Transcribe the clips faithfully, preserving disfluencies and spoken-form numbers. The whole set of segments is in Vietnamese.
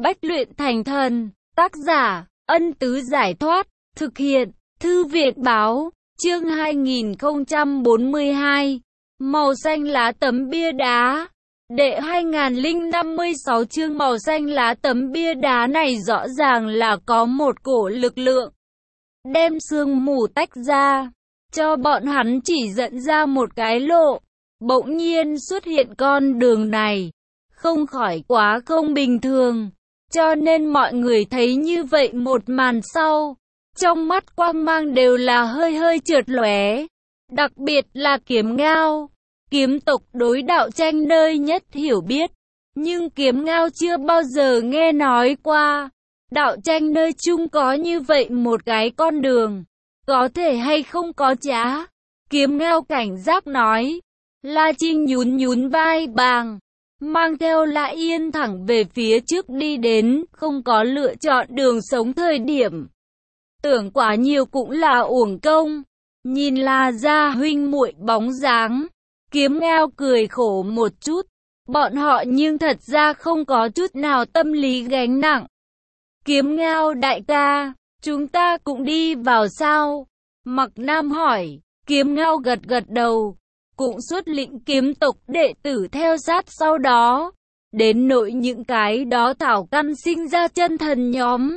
Bách luyện thành thần. Tác giả, Ân Tứ Giải Thoát. Thực hiện, Thư Việt Báo. Chương hai nghìn không trăm bốn mươi hai. Màu xanh lá tấm bia đá. Đệ hai nghìn không trăm năm mươi sáu chương màu xanh lá tấm bia đá này rõ ràng là có một cổ lực lượng. Đem sương mù tách ra, cho bọn hắn chỉ dẫn ra một cái lộ. Bỗng nhiên xuất hiện con đường này, không khỏi quá không bình thường. Cho nên mọi người thấy như vậy một màn sau, trong mắt quang mang đều là hơi hơi trượt lóe. Đặc biệt là Kiếm Ngao. Kiếm tộc đối đạo tranh nơi nhất hiểu biết, nhưng Kiếm Ngao chưa bao giờ nghe nói qua. Đạo tranh nơi chung có như vậy một cái con đường, có thể hay không có trá. Kiếm Ngao cảnh giác nói. La Trinh nhún nhún vai bàng, mang theo La Yên thẳng về phía trước đi đến, không có lựa chọn đường sống thời điểm. Tưởng quá nhiều cũng là uổng công. Nhìn La gia huynh muội bóng dáng, Kiếm Ngao cười khổ một chút. Bọn họ nhưng thật ra không có chút nào tâm lý gánh nặng. Kiếm Ngao đại ca, chúng ta cũng đi vào sao? Mặc Nam hỏi. Kiếm Ngao gật gật đầu, cũng xuất lĩnh kiếm tộc đệ tử theo sát sau đó. Đến nỗi những cái đó thảo căn sinh ra chân thần nhóm,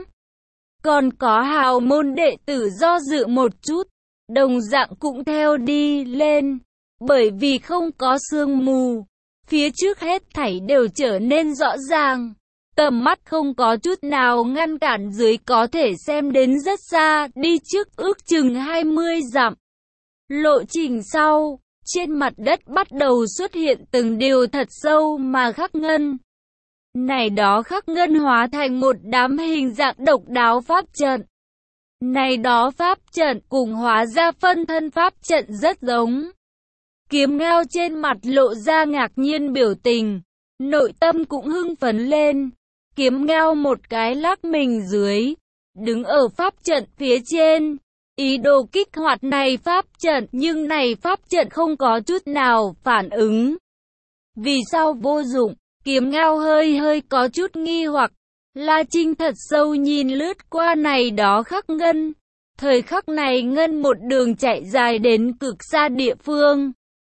còn có hào môn đệ tử do dự một chút, đồng dạng cũng theo đi lên. Bởi vì không có sương mù, phía trước hết thảy đều trở nên rõ ràng. Tầm mắt không có chút nào ngăn cản dưới có thể xem đến rất xa, đi trước ước chừng hai mươi dặm. Lộ trình sau, trên mặt đất bắt đầu xuất hiện từng điều thật sâu mà khắc ngân. Này đó khắc ngân hóa thành một đám hình dạng độc đáo pháp trận. Này đó pháp trận cùng hóa ra phân thân pháp trận rất giống. Kiếm Ngao trên mặt lộ ra ngạc nhiên biểu tình, nội tâm cũng hưng phấn lên. Kiếm Ngao một cái lắc mình dưới, đứng ở pháp trận phía trên, ý đồ kích hoạt này pháp trận, nhưng này pháp trận không có chút nào phản ứng. Vì sao vô dụng? Kiếm Ngao hơi hơi có chút nghi hoặc. La Trinh thật sâu nhìn lướt qua này đó khắc ngân. Thời khắc này ngân một đường chạy dài đến cực xa địa phương.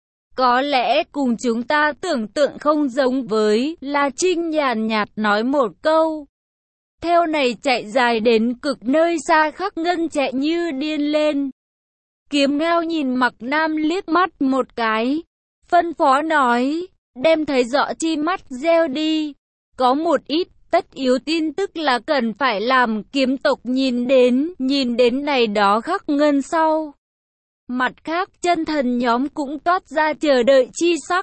Có lẽ cùng chúng ta tưởng tượng không giống với, La Trinh nhàn nhạt nói một câu. Theo này chạy dài đến cực nơi xa khắc ngân chạy như điên lên. Kiếm Ngao nhìn Mặc Nam liếc mắt một cái, phân phó nói, đem thấy rõ chi mắt gieo đi. Có một ít tất yếu tin tức là cần phải làm. Kiếm tộc nhìn đến, nhìn đến này đó khắc ngân sau. Mặt khác chân thần nhóm cũng toát ra chờ đợi chi sắc.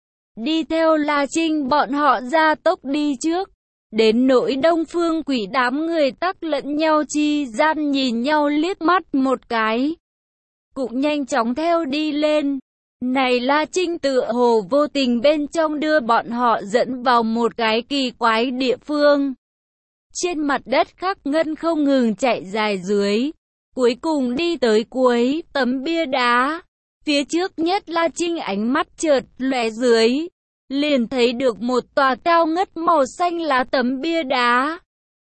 Đi theo La Trinh bọn họ ra tốc đi trước. Đến nỗi Đông Phương Quỷ đám người tắc lẫn nhau chi gian nhìn nhau liếc mắt một cái, cũng nhanh chóng theo đi lên. Này La Trinh tựa hồ vô tình bên trong đưa bọn họ dẫn vào một cái kỳ quái địa phương. Trên mặt đất khắc ngân không ngừng chạy dài dưới, cuối cùng đi tới cuối tấm bia đá. Phía trước nhất La Trinh ánh mắt chợt lóe dưới, liền thấy được một tòa cao ngất màu xanh lá tấm bia đá.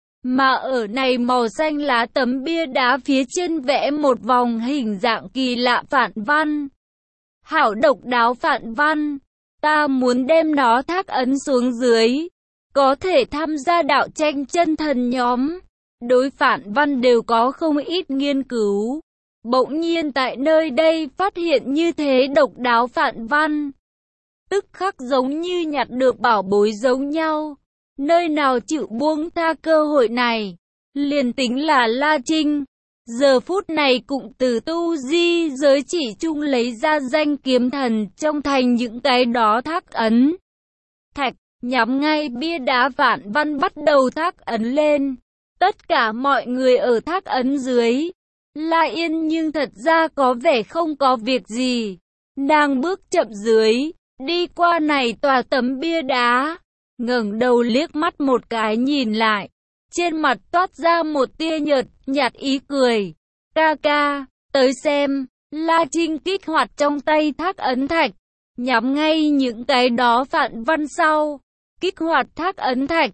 Mà ở này màu xanh lá tấm bia đá phía trên vẽ một vòng hình dạng kỳ lạ phản văn. Hảo độc đáo phản văn, ta muốn đem nó thác ấn xuống dưới, có thể tham gia đạo tranh chân thần nhóm. Đối phản văn đều có không ít nghiên cứu. Bỗng nhiên tại nơi đây phát hiện như thế độc đáo phản văn, tức khắc giống như nhặt được bảo bối giống nhau. Nơi nào chịu buông tha cơ hội này, liền tính là La Trinh, giờ phút này cũng từ tu di giới chỉ chung lấy ra danh kiếm thần trong thành những cái đó thác ấn. Thạch, nhắm ngay bia đá phản văn bắt đầu thác ấn lên. Tất cả mọi người ở thác ấn dưới. La Yên nhưng thật ra có vẻ không có việc gì. Nàng bước chậm dưới, đi qua này tòa tấm bia đá, ngẩng đầu liếc mắt một cái nhìn lại, trên mặt toát ra một tia nhợt nhạt ý cười. Ca ca, tới xem. La Trinh kích hoạt trong tay thác ấn thạch, nhắm ngay những cái đó phản văn sau, kích hoạt thác ấn thạch.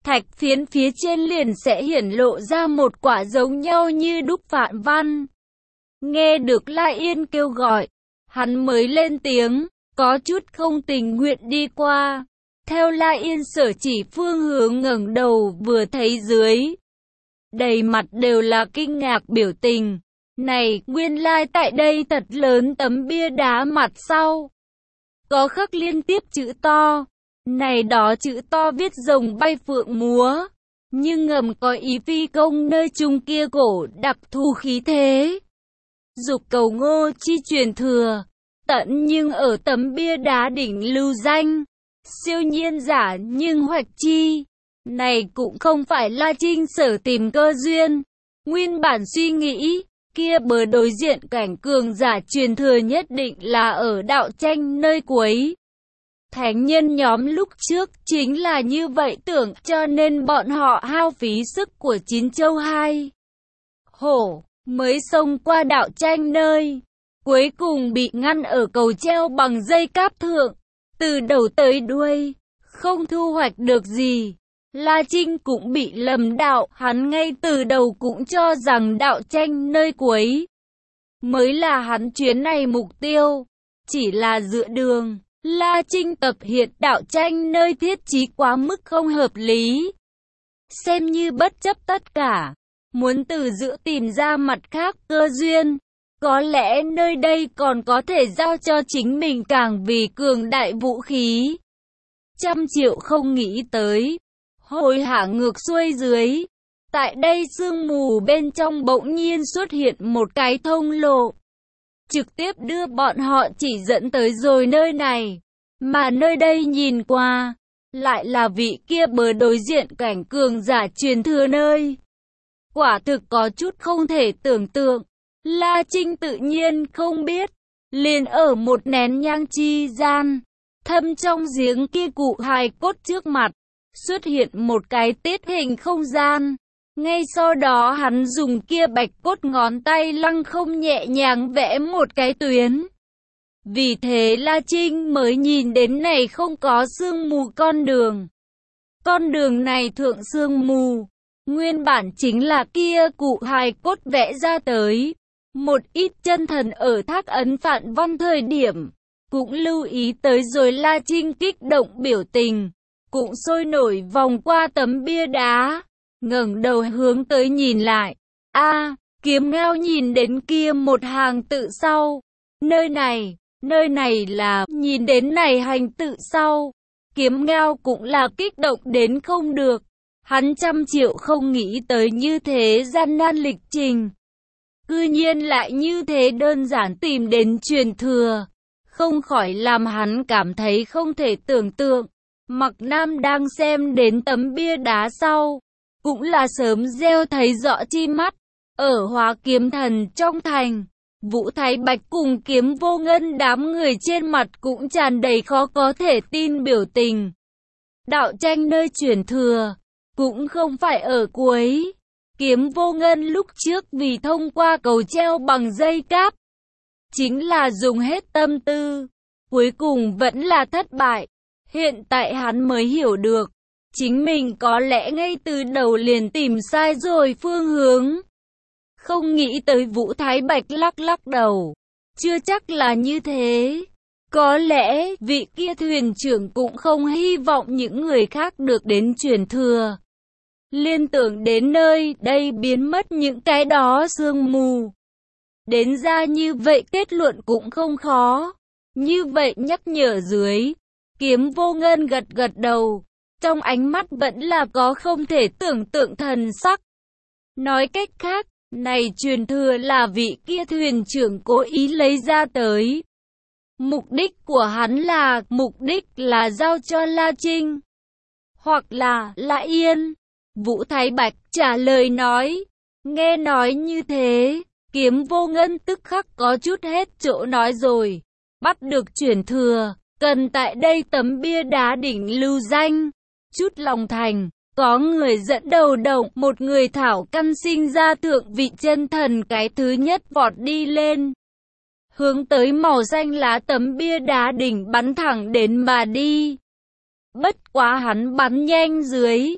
thạch phiến phía trên liền sẽ hiển lộ ra một quả giống nhau như đúc phạn văn. Nghe được La Yên kêu gọi, hắn mới lên tiếng, có chút không tình nguyện đi qua. Theo La Yên sở chỉ phương hướng ngẩng đầu vừa thấy dưới, đầy mặt đều là kinh ngạc biểu tình. Này, nguyên lai tại đây thật lớn tấm bia đá mặt sau có khắc liên tiếp chữ to. Này đó chữ to viết rồng bay phượng múa, nhưng ngầm có ý phi công nơi chung kia cổ đặc thù khí thế. Dục cầu Ngô Chi truyền thừa, tận nhưng ở tấm bia đá đỉnh lưu danh, siêu nhiên giả nhưng hoạch chi. Này cũng không phải La Trinh sở tìm cơ duyên. Nguyên bản suy nghĩ, kia bờ đối diện cảnh cường giả truyền thừa nhất định là ở đạo tranh nơi cuối. Thánh nhân nhóm lúc trước chính là như vậy tưởng, cho nên bọn họ hao phí sức của chín châu hai hổ mới xông qua đạo tranh nơi, cuối cùng bị ngăn ở cầu treo bằng dây cáp thượng, từ đầu tới đuôi không thu hoạch được gì. La Trinh cũng bị lầm đạo, hắn ngay từ đầu cũng cho rằng đạo tranh nơi cuối mới là hắn chuyến này mục tiêu, chỉ là dựa đường. La Trinh tập hiện đạo tranh nơi thiết trí quá mức không hợp lý, xem như bất chấp tất cả, muốn từ giữa tìm ra mặt khác cơ duyên. Có lẽ nơi đây còn có thể giao cho chính mình càng vì cường đại vũ khí. Trăm triệu không nghĩ tới, hồi hạ ngược xuôi dưới, tại đây sương mù bên trong bỗng nhiên xuất hiện một cái thông lộ, trực tiếp đưa bọn họ chỉ dẫn tới rồi nơi này. Mà nơi đây nhìn qua, lại là vị kia bờ đối diện cảnh cường giả truyền thừa nơi. Quả thực có chút không thể tưởng tượng. La Trinh tự nhiên không biết, liền ở một nén nhang chi gian, thâm trong giếng kia cụ hài cốt trước mặt, xuất hiện một cái tiết hình không gian. Ngay sau đó hắn dùng kia bạch cốt ngón tay lăng không nhẹ nhàng vẽ một cái tuyến. Vì thế La Trinh mới nhìn đến này không có sương mù con đường. Con đường này thượng sương mù, nguyên bản chính là kia cụ hài cốt vẽ ra tới. Một ít chân thần ở thác ấn phạn văn thời điểm, cũng lưu ý tới rồi. La Trinh kích động biểu tình, cũng sôi nổi vòng qua tấm bia đá, ngẩng đầu hướng tới nhìn lại. A, Kiếm Ngao nhìn đến kia một hàng tự sau. Nơi này, nơi này là, nhìn đến này hành tự sau. Kiếm Ngao cũng là kích động đến không được. Hắn trăm triệu không nghĩ tới như thế gian nan lịch trình, cư nhiên lại như thế đơn giản tìm đến truyền thừa, không khỏi làm hắn cảm thấy không thể tưởng tượng. Mặc Nam đang xem đến tấm bia đá sau, cũng là sớm gieo thấy rõ chi mắt. Ở Hóa Kiếm Thần trong thành, Vũ Thái Bạch cùng Kiếm Vô Ngân đám người trên mặt cũng tràn đầy khó có thể tin biểu tình. Đạo tranh nơi truyền thừa, cũng không phải ở cuối. Kiếm Vô Ngân lúc trước vì thông qua cầu treo bằng dây cáp, chính là dùng hết tâm tư, cuối cùng vẫn là thất bại. Hiện tại hắn mới hiểu được, chính mình có lẽ ngay từ đầu liền tìm sai rồi phương hướng. Không nghĩ tới Vũ Thái Bạch lắc lắc đầu, chưa chắc là như thế. Có lẽ vị kia thuyền trưởng cũng không hy vọng những người khác được đến truyền thừa. Liên tưởng đến nơi đây biến mất những cái đó sương mù, đến ra như vậy kết luận cũng không khó. Như vậy nhắc nhở dưới, Kiếm Vô Ngân gật gật đầu, trong ánh mắt vẫn là có không thể tưởng tượng thần sắc. Nói cách khác, này truyền thừa là vị kia thuyền trưởng cố ý lấy ra tới. Mục đích của hắn là, mục đích là giao cho La Trinh, hoặc là La Yên. Vũ Thái Bạch trả lời nói. Nghe nói như thế, Kiếm Vô Ngân tức khắc có chút hết chỗ nói rồi. Bắt được truyền thừa, cần tại đây tấm bia đá đỉnh lưu danh. Chút lòng thành, có người dẫn đầu động, một người thảo căn sinh ra thượng vị chân thần cái thứ nhất vọt đi lên, hướng tới màu xanh lá tấm bia đá đỉnh bắn thẳng đến mà đi. Bất quá hắn bắn nhanh dưới,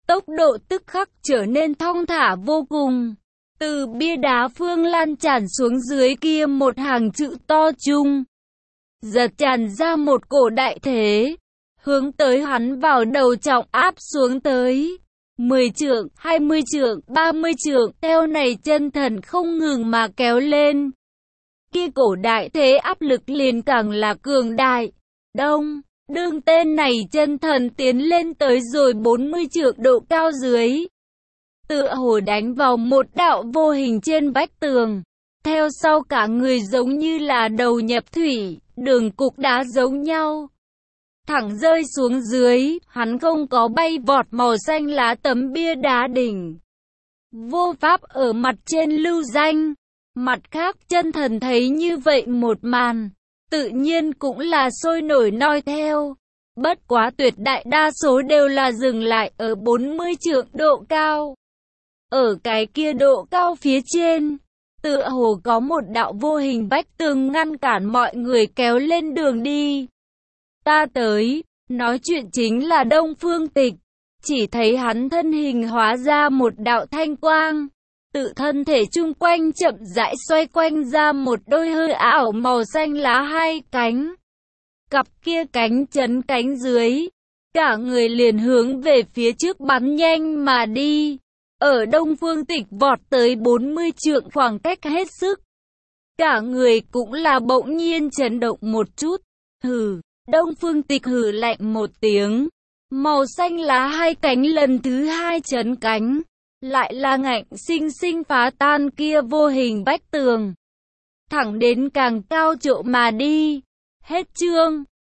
tốc độ tức khắc trở nên thong thả vô cùng. Từ bia đá phương lan tràn xuống dưới kia một hàng chữ to trung. Giật tràn ra một cổ đại thế, hướng tới hắn vào đầu trọng áp xuống tới. mười trượng, hai mươi trượng, ba mươi trượng, theo này chân thần không ngừng mà kéo lên. Kia cổ đại thế áp lực liền càng là cường đại. Đông, đương tên này chân thần tiến lên tới rồi bốn mươi trượng độ cao dưới. Tựa hồ đánh vào một đạo vô hình trên vách tường. Theo sau cả người giống như là đầu nhập thủy, đường cục đá giống nhau. Thẳng rơi xuống dưới, hắn không có bay vọt màu xanh lá tấm bia đá đỉnh. Vô pháp ở mặt trên lưu danh. Mặt khác chân thần thấy như vậy một màn, tự nhiên cũng là sôi nổi noi theo. Bất quá tuyệt đại đa số đều là dừng lại ở bốn mươi trượng độ cao. Ở cái kia độ cao phía trên, tựa hồ có một đạo vô hình vách tường ngăn cản mọi người kéo lên đường đi. Ta tới, nói chuyện chính là Đông Phương Tịch, chỉ thấy hắn thân hình hóa ra một đạo thanh quang. Tự thân thể chung quanh chậm rãi xoay quanh ra một đôi hơi ảo màu xanh lá hai cánh. Cặp kia cánh chấn cánh dưới, cả người liền hướng về phía trước bắn nhanh mà đi. Ở Đông Phương Tịch vọt tới bốn mươi trượng khoảng cách hết sức. Cả người cũng là bỗng nhiên chấn động một chút. Hừ, Đông Phương Tịch hừ lạnh một tiếng. Màu xanh lá hai cánh lần thứ hai chấn cánh. Lại là ngạnh sinh sinh phá tan kia vô hình vách tường. Thẳng đến càng cao chỗ mà đi. Hết chương.